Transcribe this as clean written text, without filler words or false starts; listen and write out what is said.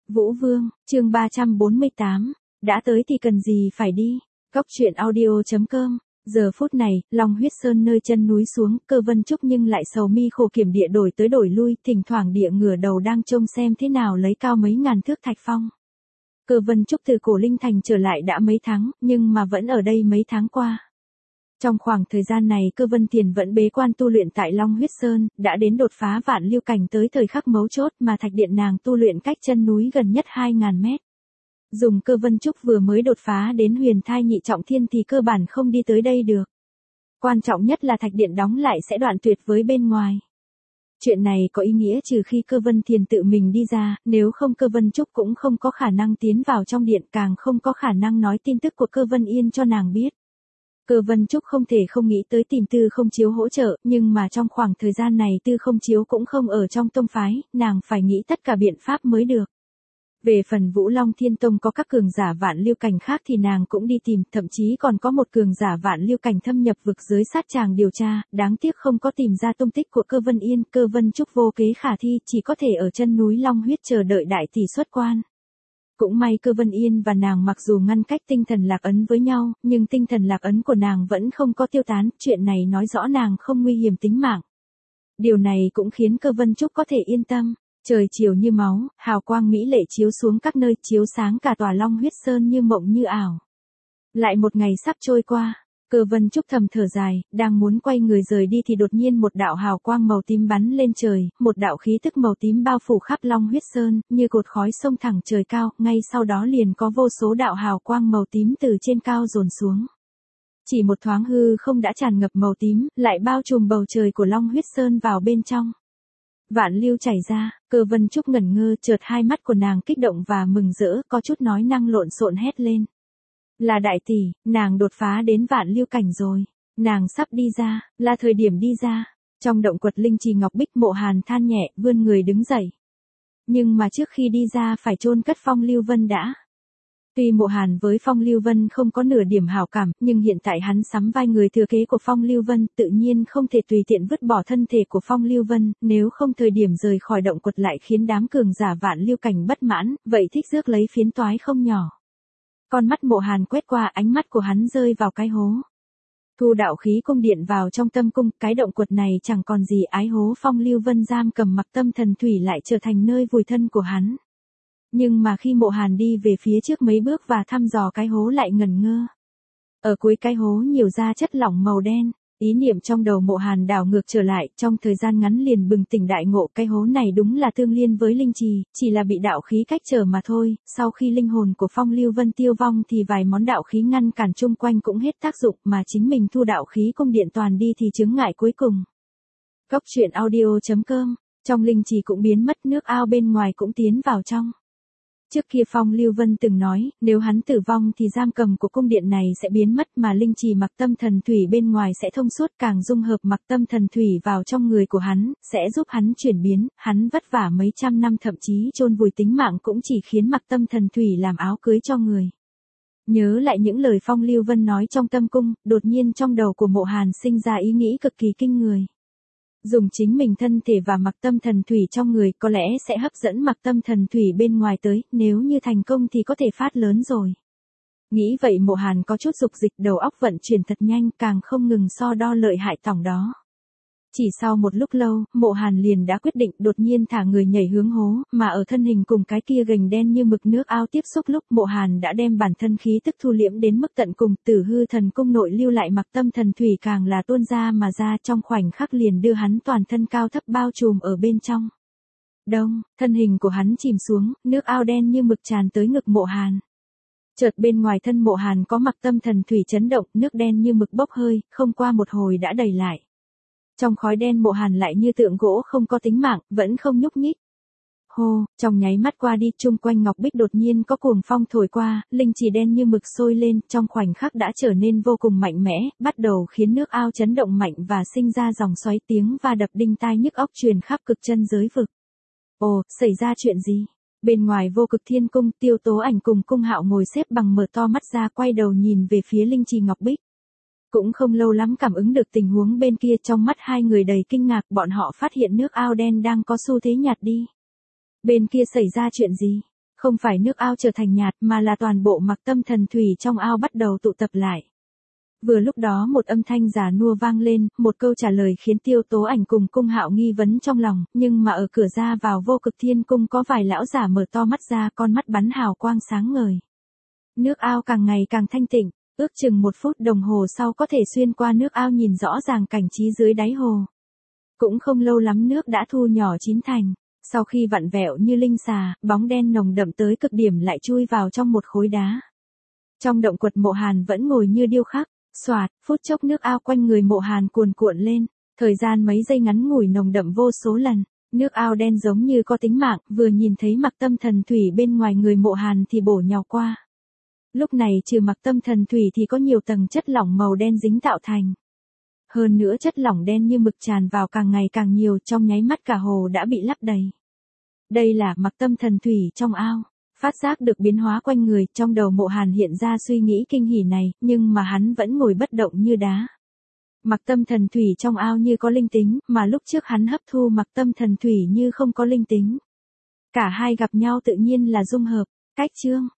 Vũ Vương, chương 348, đã tới thì cần gì phải đi. Góc truyện audio.com. Giờ phút này, Long Huyết Sơn nơi chân núi xuống, Cơ Vân Trúc nhưng lại sầu mi khổ kiểm địa đổi tới đổi lui, thỉnh thoảng địa ngửa đầu đang trông xem thế nào lấy cao mấy ngàn thước thạch phong. Cơ Vân Trúc từ Cổ Linh Thành trở lại đã mấy tháng, nhưng mà vẫn ở đây mấy tháng qua. Trong khoảng thời gian này Cơ Vân Thiền vẫn bế quan tu luyện tại Long Huyết Sơn, đã đến đột phá vạn lưu cảnh tới thời khắc mấu chốt mà thạch điện nàng tu luyện cách chân núi gần nhất 2.000 mét. Dùng Cơ Vân Trúc vừa mới đột phá đến huyền thai nhị trọng thiên thì cơ bản không đi tới đây được. Quan trọng nhất là thạch điện đóng lại sẽ đoạn tuyệt với bên ngoài. Chuyện này có ý nghĩa trừ khi Cơ Vân Thiền tự mình đi ra, nếu không Cơ Vân Trúc cũng không có khả năng tiến vào trong điện, càng không có khả năng nói tin tức của Cơ Vân Yên cho nàng biết. Cơ Vân Trúc không thể không nghĩ tới tìm Tư Không Chiếu hỗ trợ, nhưng mà trong khoảng thời gian này Tư Không Chiếu cũng không ở trong tông phái, nàng phải nghĩ tất cả biện pháp mới được. Về phần Vũ Long Thiên Tông có các cường giả vạn lưu cảnh khác thì nàng cũng đi tìm, thậm chí còn có một cường giả vạn lưu cảnh thâm nhập vực giới sát tràng điều tra, đáng tiếc không có tìm ra tung tích của Cơ Vân Yên. Cơ Vân Trúc vô kế khả thi, chỉ có thể ở chân núi Long Huyết chờ đợi đại tỷ xuất quan. Cũng may Cơ Vân Yên và nàng mặc dù ngăn cách tinh thần lạc ấn với nhau, nhưng tinh thần lạc ấn của nàng vẫn không có tiêu tán, chuyện này nói rõ nàng không nguy hiểm tính mạng. Điều này cũng khiến Cơ Vân Trúc có thể yên tâm. Trời chiều như máu, hào quang mỹ lệ chiếu xuống các nơi, chiếu sáng cả tòa Long Huyết Sơn như mộng như ảo. Lại một ngày sắp trôi qua, Cơ Vân Trúc thầm thở dài, đang muốn quay người rời đi thì đột nhiên một đạo hào quang màu tím bắn lên trời, một đạo khí tức màu tím bao phủ khắp Long Huyết Sơn, như cột khói sông thẳng trời cao, ngay sau đó liền có vô số đạo hào quang màu tím từ trên cao dồn xuống. Chỉ một thoáng hư không đã tràn ngập màu tím, lại bao trùm bầu trời của Long Huyết Sơn vào bên trong. Vạn lưu chảy ra, Cơ Vân Trúc ngẩn ngơ, chợt hai mắt của nàng kích động và mừng rỡ, có chút nói năng lộn xộn hét lên. Là đại tỷ, nàng đột phá đến vạn lưu cảnh rồi, nàng sắp đi ra, là thời điểm đi ra. Trong động quật linh trì ngọc bích Mộ Hàn than nhẹ, vươn người đứng dậy. Nhưng mà trước khi đi ra phải chôn cất Phong Lưu Vân đã. Tuy Mộ Hàn với Phong Lưu Vân không có nửa điểm hảo cảm, nhưng hiện tại hắn sắm vai người thừa kế của Phong Lưu Vân, tự nhiên không thể tùy tiện vứt bỏ thân thể của Phong Lưu Vân, nếu không thời điểm rời khỏi động quật lại khiến đám cường giả vạn lưu cảnh bất mãn, vậy thích rước lấy phiến toái không nhỏ. Con mắt Mộ Hàn quét qua, ánh mắt của hắn rơi vào cái hố. Thu đạo khí cung điện vào trong tâm cung, cái động quật này chẳng còn gì ái hố Phong Lưu Vân giam cầm Mặc Tâm Thần Thủy lại trở thành nơi vùi thân của hắn. Nhưng mà khi Mộ Hàn đi về phía trước mấy bước và thăm dò cái hố lại ngẩn ngơ. Ở cuối cái hố nhiều ra chất lỏng màu đen, ý niệm trong đầu Mộ Hàn đảo ngược trở lại, trong thời gian ngắn liền bừng tỉnh đại ngộ, cái hố này đúng là tương liên với linh trì, chỉ là bị đạo khí cách trở mà thôi, sau khi linh hồn của Phong Lưu Vân tiêu vong thì vài món đạo khí ngăn cản chung quanh cũng hết tác dụng, mà chính mình thu đạo khí cung điện toàn đi thì chướng ngại cuối cùng. Góc truyện audio.com, trong linh trì cũng biến mất, nước ao bên ngoài cũng tiến vào trong. Trước kia Phong Lưu Vân từng nói, nếu hắn tử vong thì giam cầm của cung điện này sẽ biến mất mà linh trì Mặc Tâm Thần Thủy bên ngoài sẽ thông suốt, càng dung hợp Mặc Tâm Thần Thủy vào trong người của hắn, sẽ giúp hắn chuyển biến, hắn vất vả mấy trăm năm thậm chí chôn vùi tính mạng cũng chỉ khiến Mặc Tâm Thần Thủy làm áo cưới cho người. Nhớ lại những lời Phong Lưu Vân nói trong tâm cung, đột nhiên trong đầu của Mộ Hàn sinh ra ý nghĩ cực kỳ kinh người. Dùng chính mình thân thể và Mặc Tâm Thần Thủy trong người có lẽ sẽ hấp dẫn Mặc Tâm Thần Thủy bên ngoài tới, nếu như thành công thì có thể phát lớn rồi. Nghĩ vậy Mộ Hàn có chút dục dịch, đầu óc vận chuyển thật nhanh, càng không ngừng so đo lợi hại tổng đó. Chỉ sau một lúc lâu, Mộ Hàn liền đã quyết định, đột nhiên thả người nhảy hướng hố, mà ở thân hình cùng cái kia gành đen như mực nước ao tiếp xúc lúc Mộ Hàn đã đem bản thân khí tức thu liễm đến mức tận cùng, Tử Hư Thần Cung nội lưu lại Mặc Tâm Thần Thủy càng là tuôn ra mà ra, trong khoảnh khắc liền đưa hắn toàn thân cao thấp bao trùm ở bên trong. Đông, thân hình của hắn chìm xuống, nước ao đen như mực tràn tới ngực Mộ Hàn. Chợt bên ngoài thân Mộ Hàn có Mặc Tâm Thần Thủy chấn động, nước đen như mực bốc hơi, không qua một hồi đã đầy lại. Trong khói đen Mộ Hàn lại như tượng gỗ không có tính mạng, vẫn không nhúc nhích. Hô, trong nháy mắt qua đi, chung quanh ngọc bích đột nhiên có cuồng phong thổi qua, linh trì đen như mực sôi lên, trong khoảnh khắc đã trở nên vô cùng mạnh mẽ, bắt đầu khiến nước ao chấn động mạnh và sinh ra dòng xoáy, tiếng và đập đinh tai nhức óc truyền khắp cực chân giới vực. Ồ, xảy ra chuyện gì? Bên ngoài Vô Cực Thiên Cung, Tiêu Tố Ảnh cùng Cung Hạo ngồi xếp bằng mở to mắt ra, quay đầu nhìn về phía linh trì ngọc bích. Cũng không lâu lắm cảm ứng được tình huống bên kia, trong mắt hai người đầy kinh ngạc, bọn họ phát hiện nước ao đen đang có xu thế nhạt đi. Bên kia xảy ra chuyện gì? Không phải nước ao trở thành nhạt mà là toàn bộ mặc tâm thần thủy trong ao bắt đầu tụ tập lại. Vừa lúc đó một âm thanh già nua vang lên, một câu trả lời khiến Tiêu Tố Ảnh cùng Cung Hạo nghi vấn trong lòng, nhưng mà ở cửa ra vào Vô Cực Thiên Cung có vài lão giả mở to mắt ra, con mắt bắn hào quang sáng ngời. Nước ao càng ngày càng thanh tịnh, ước chừng 1 phút đồng hồ sau có thể xuyên qua nước ao nhìn rõ ràng cảnh trí dưới đáy hồ. Cũng không lâu lắm nước đã thu nhỏ chín thành, sau khi vặn vẹo như linh xà, bóng đen nồng đậm tới cực điểm lại chui vào trong một khối đá. Trong động quật Mộ Hàn vẫn ngồi như điêu khắc, xoạt, phút chốc nước ao quanh người Mộ Hàn cuồn cuộn lên, thời gian mấy giây ngắn ngủi nồng đậm vô số lần, nước ao đen giống như có tính mạng, vừa nhìn thấy mặc tâm thần thủy bên ngoài người Mộ Hàn thì bổ nhào qua. Lúc này trừ mặc tâm thần thủy thì có nhiều tầng chất lỏng màu đen dính tạo thành. Hơn nữa chất lỏng đen như mực tràn vào càng ngày càng nhiều, trong nháy mắt cả hồ đã bị lấp đầy. Đây là mặc tâm thần thủy trong ao. Phát giác được biến hóa quanh người, trong đầu Mộ Hàn hiện ra suy nghĩ kinh hỉ này, nhưng mà hắn vẫn ngồi bất động như đá. Mặc tâm thần thủy trong ao như có linh tính, mà lúc trước hắn hấp thu mặc tâm thần thủy như không có linh tính. Cả hai gặp nhau tự nhiên là dung hợp. Cách chương